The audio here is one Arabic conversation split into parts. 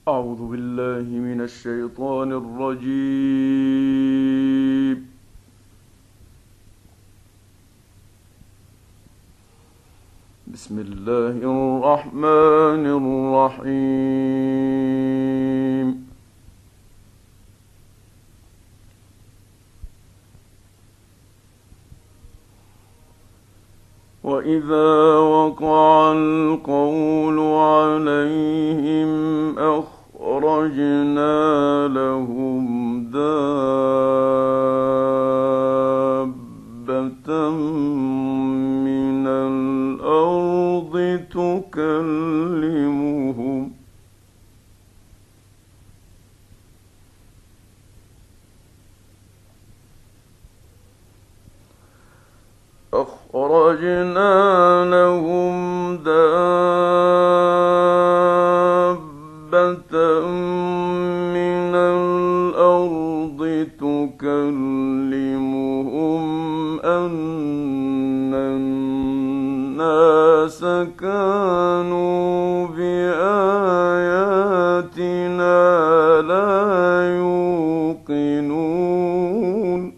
أعوذ بالله من الشيطان الرجيم. بسم الله الرحمن الرحيم. وإذا وقع القول عليهم أخرجنا لهم دابة من الأرض تكلمهم أن الناس كانوا بآياتنا لا يوقنون.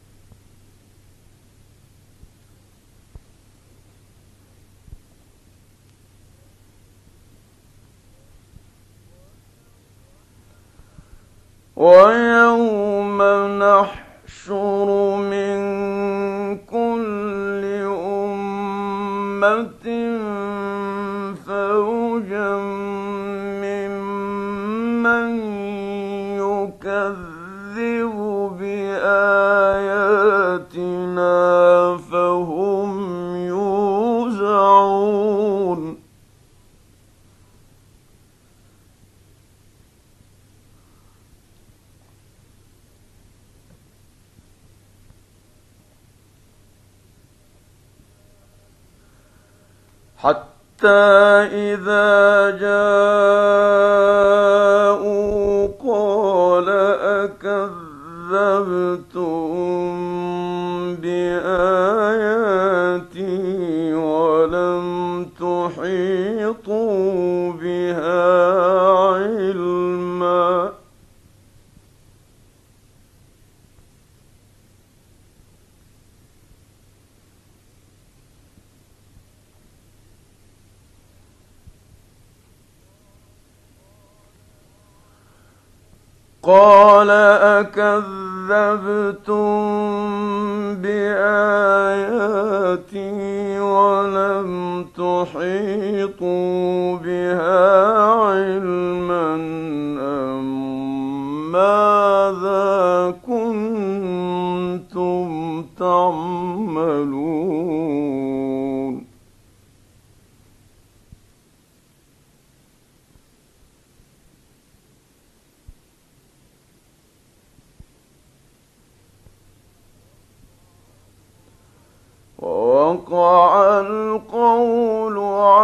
ويوم نحشر من كل أمة فوجا ممن يكذب بآياتنا فهم يوزعون. حتى إذا جاءوا قال أكذبتم بآياتي ولم تحيطوا بها علما. قال أكذبتم بآياتي ولم تحيطوا بها علما أم ماذا كنتم تعملون؟ ووقع القول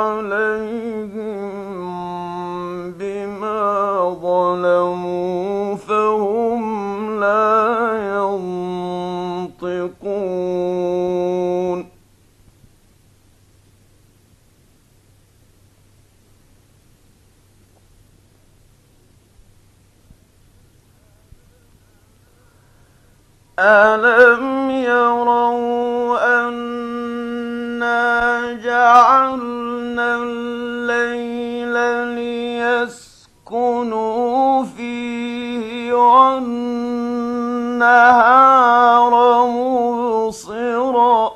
عليهم بما ظلموا فهم لا ينطقون. ألم يروا أنا جعلنا الليل ليسكنوا فيه والنهار مبصرا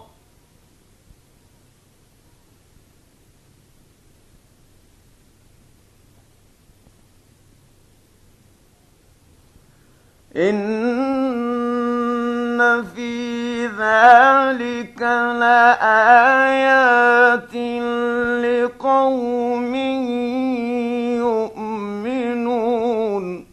إن في ذلك لآيات لقوم يؤمنون.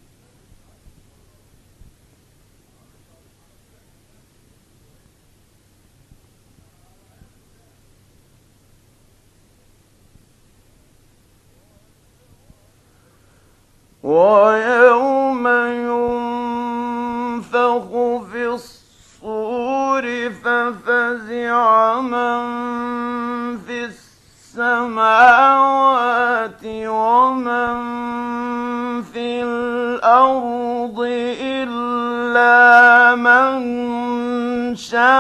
ويوم ينفخ في الصور ففزع من في السماوات ومن في الأرض إلا من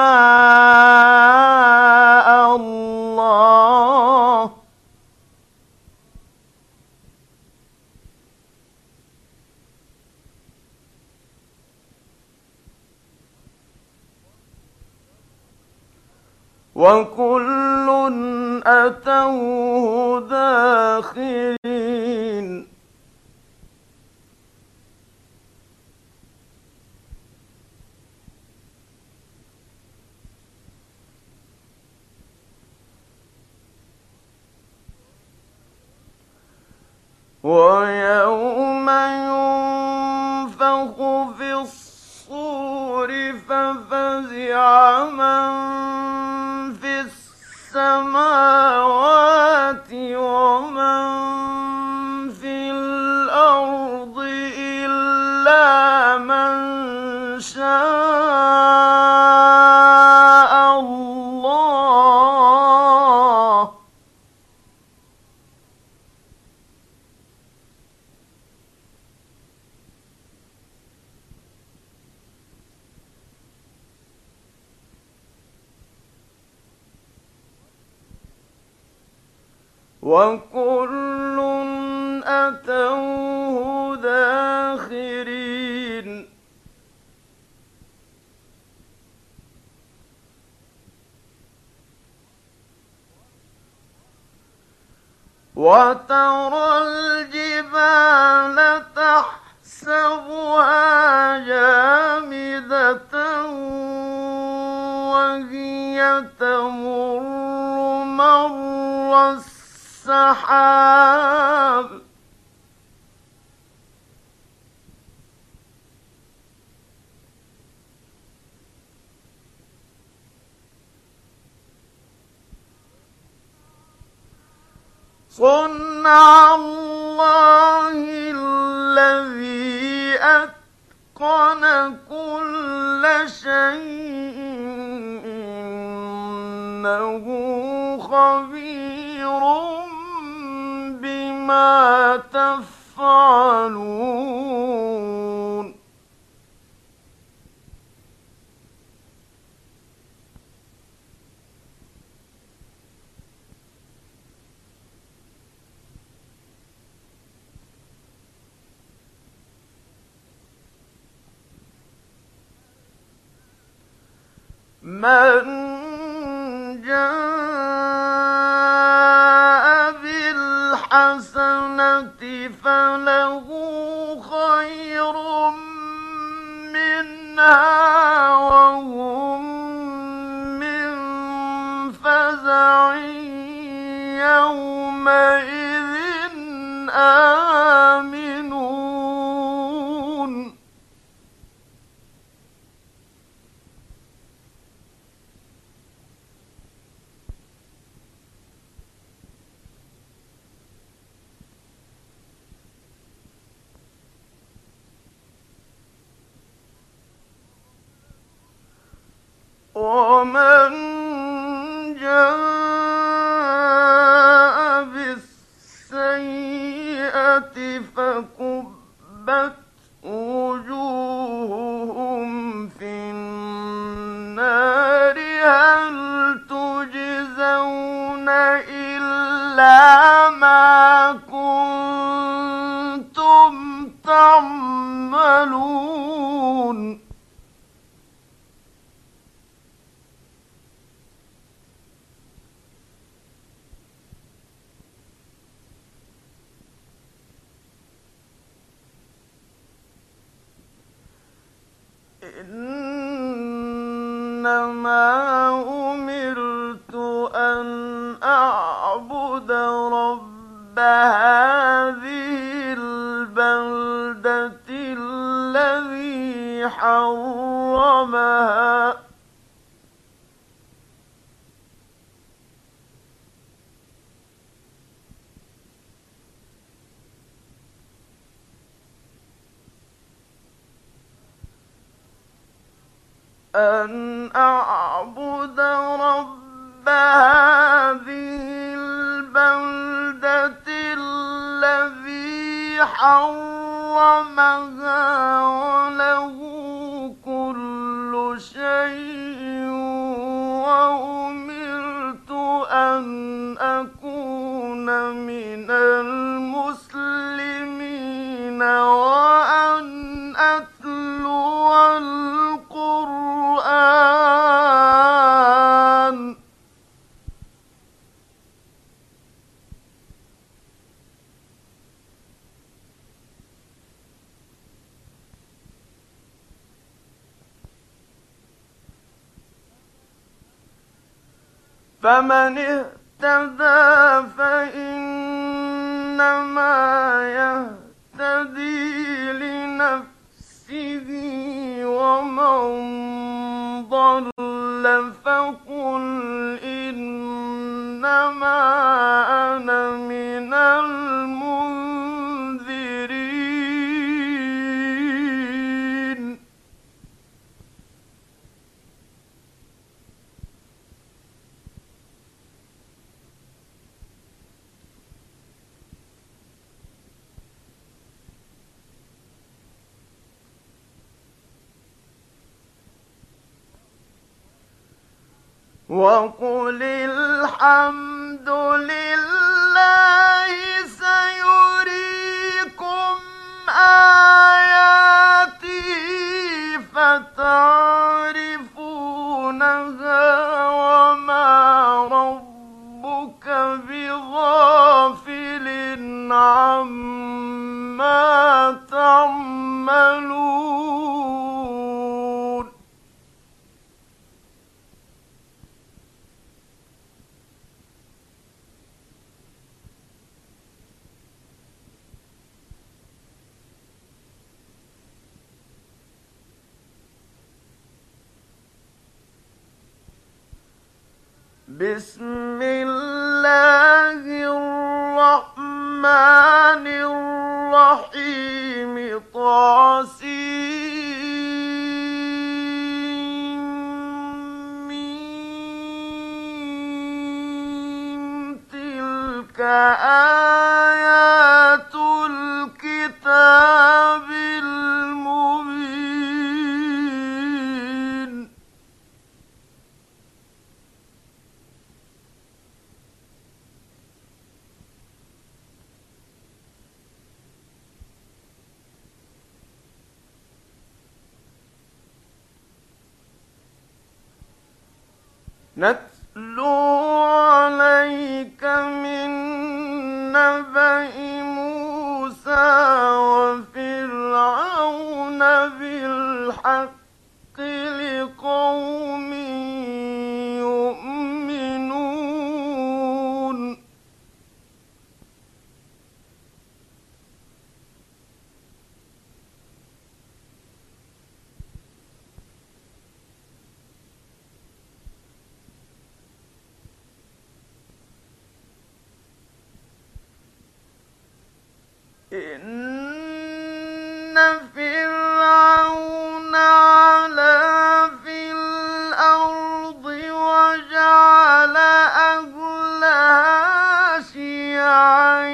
شاء الله وكل أتوه داخرين ويوم ينفخ في الصور ففزع من في السماوات ومن في الأرض إلا من شاء الله وكل أتوه داخرين وترى الجبال تحسبها جامدة وهي تمر مر السحاب صنع الله الذي أتقن كل شيء إنه خبير بما تفعلون من جاء بالحسنة فله خير منها وهم من فزع يومئذ آمنون ومن جاء بالسيئة فكبت وجوههم في النار هل تجزون إلا ما كنتم تعملون إنما أمرت أن أعبد رب هذه البلدة الذي حرمها أن أعبد رب هذه البلدة الذي حرمها حرمها وله كل شيء وأمرت أن أكون من المسلمين وأن أتلو القرآن فمن اهتدى فإنما يهتدي لنفسه ومن ضل فقل إنما أنا من المنذرين وقل الحمد لله سيريكم آياته فتعرفونها وما ربك بغافل عما تعملون بسم الله الرحمن الرحيم طاسيم تلك آيات الكتاب المبين نتلو عليك من نبأ موسى وفرعون بالحق لقوم يؤمنون إن فرعون علا في الأرض وجعل أهلها شيعا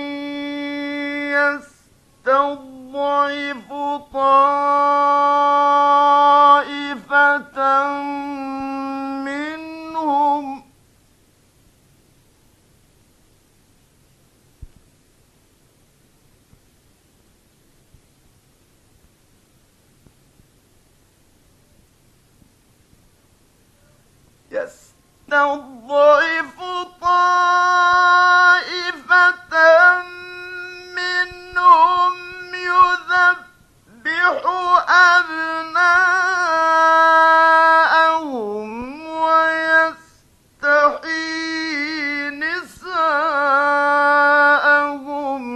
يستضعف طائفة منهم يستضعف طائفة منهم يذبح أبناءهم ويستحيي نساءهم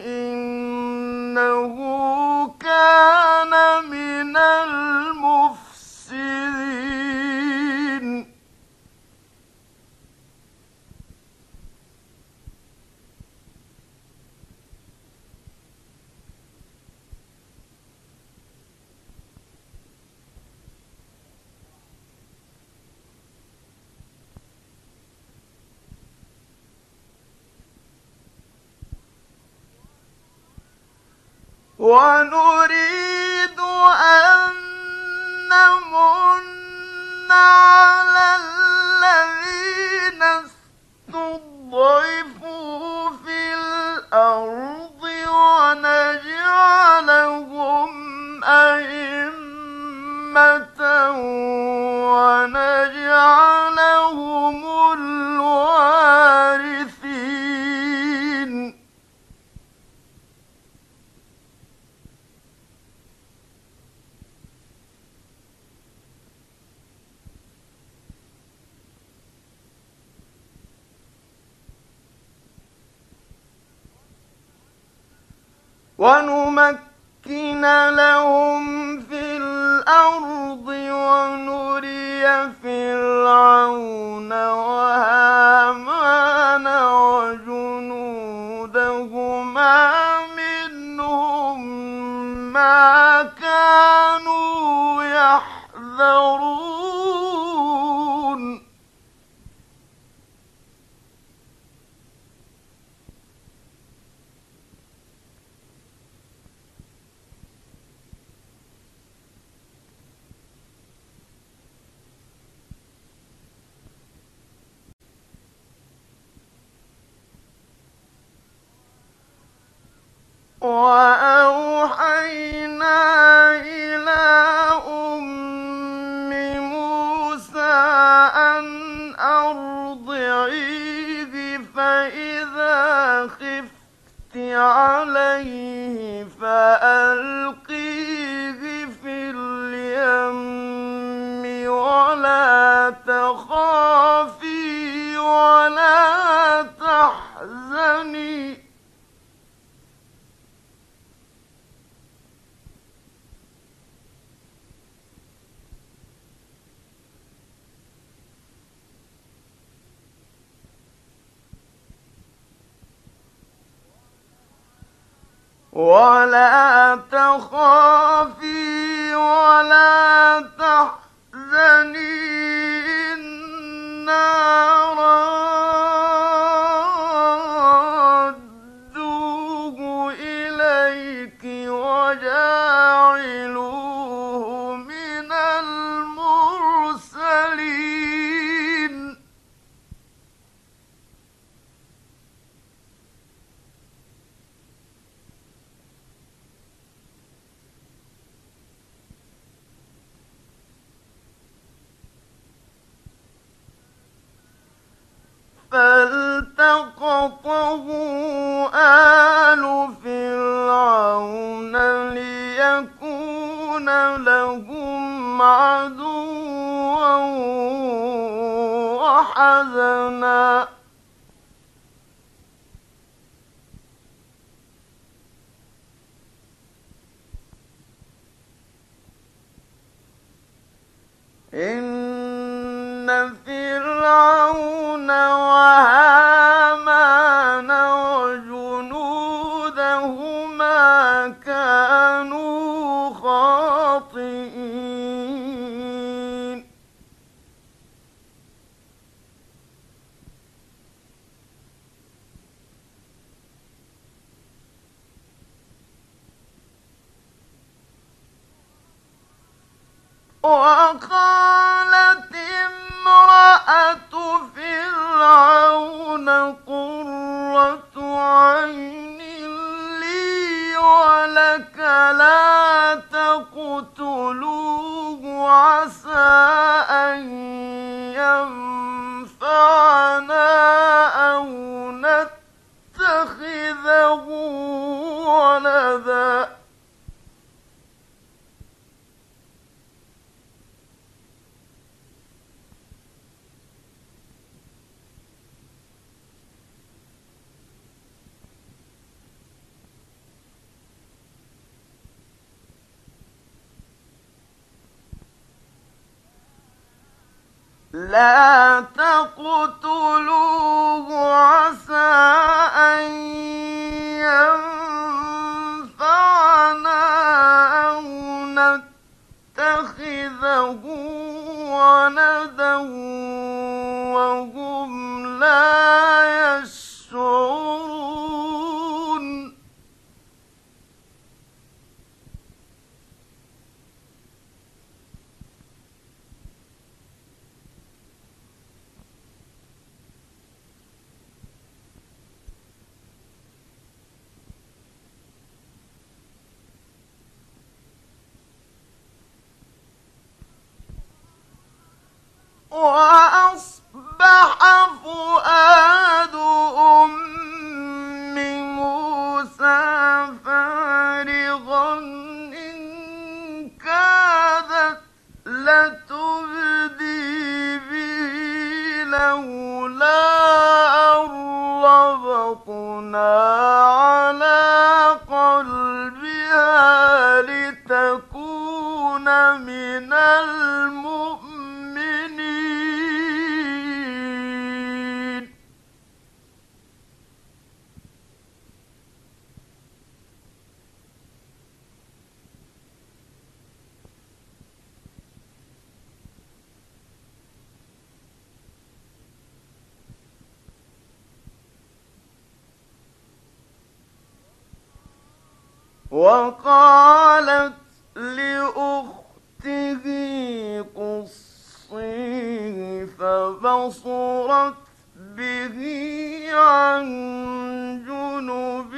إنه كان من المفسدين ونريد أن نمن على الذين استضعفوا في الأرض ونجعلهم أئمة ونجعلهم الوارثين. ونمكن لهم في الأرض ونري فرعون وهامان وجنودهما منهم ما كانوا يحذرون. وأوحينا إلى أم موسى أن أرضعيه فإذا خفت عليه فألقيه في اليم ولا تخافي ولا تحزني ولا تحزني إنا رادوه إليك وجاعلوه من المرسلين. فالتقطه آل فرعون ليكون لهم عدوا وحزنا إن فرعون وهامان وجنودهما كانوا خاطئين. وقالت امرأة فرعون قرة عين لي ولك لا تقتلوه عسى أن ينفعنا أو نتخذه ولدا لا تقتلوه عسى أن ينفعنا أو نتخذه ولدا وهم لا يشعرون. وأصبح فؤاد أم موسى فارغا إن كادت لتبدي به لولا أن ربطنا على قلبها لتكون من المؤمنين. وقالت لأخته قصيه فبصرت به عن جنب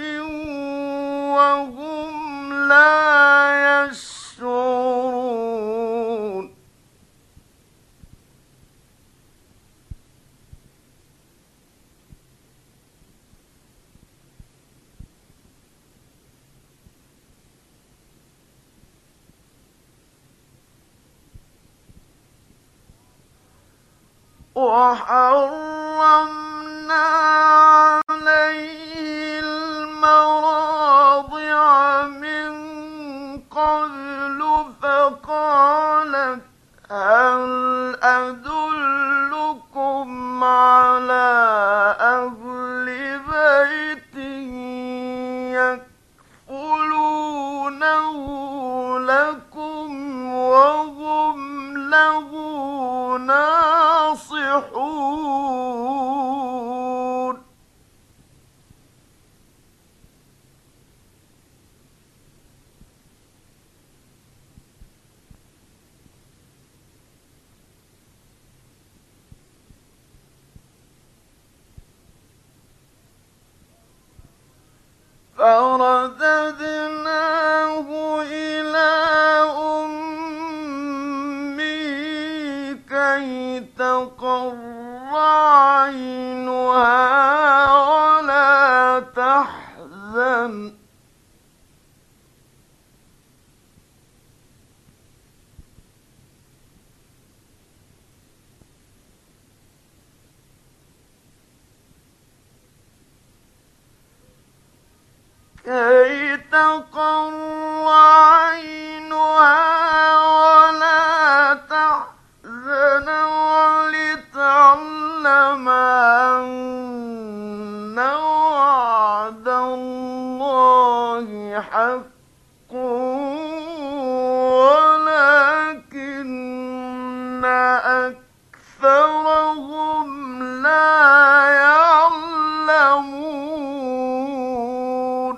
وهم لا يشعرون. وحرمنا عليه المراضع من قبل فقالت هل أدلكم على أهل بيت يكفلونه لكم وهم له ناصحون. فرددناه إلى أمه كي تقر عينها ولا تحزن ولتعلم أن وعد الله حق ولكن أكثرهم لا يعلمون.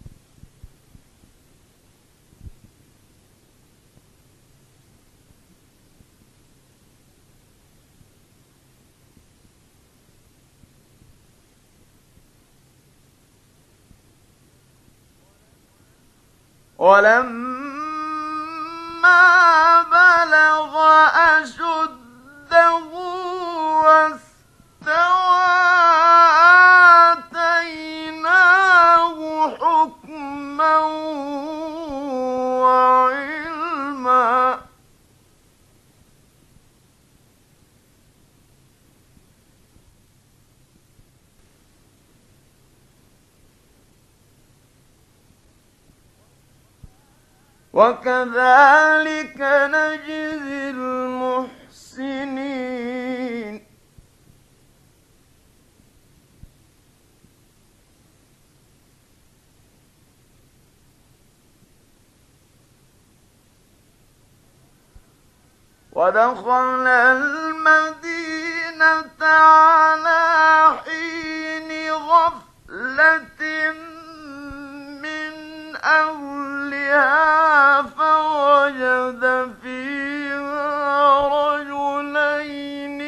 ولما بلغ أشده واستوى آتيناه حكما وعلما. وكذلك نجزي المحسنين. ودخل المدينة على حين غفلة من أهلها فوجد فيها رجلين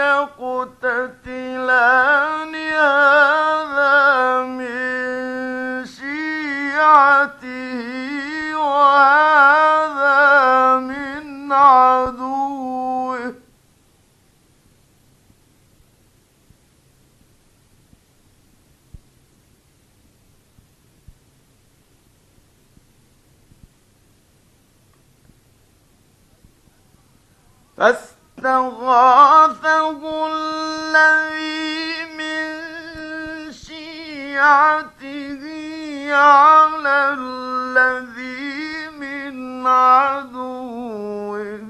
يقتتلان هذا من شيعته وهذا من عدوه فاستغاثه الذي من شيعته على الذي من عدوه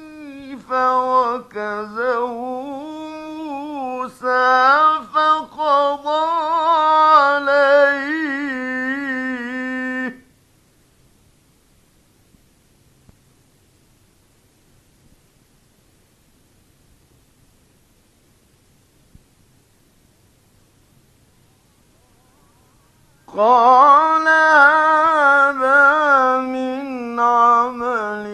فوكزه موسى فقضى عليه قال هذا من عمل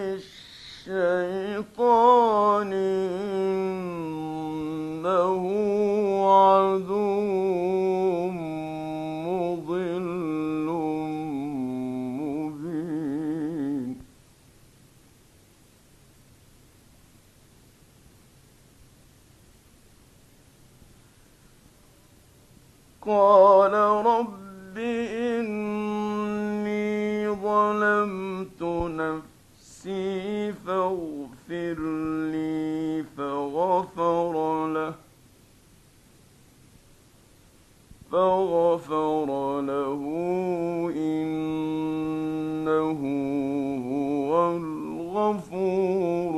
الشيطان إنه عدو مضل مبين قال رب إني ظلمت نفسي فاغفر لي فغفر له إنه هو الغفور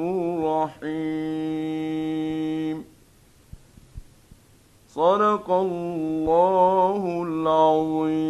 الرحيم صدق الله العظيم.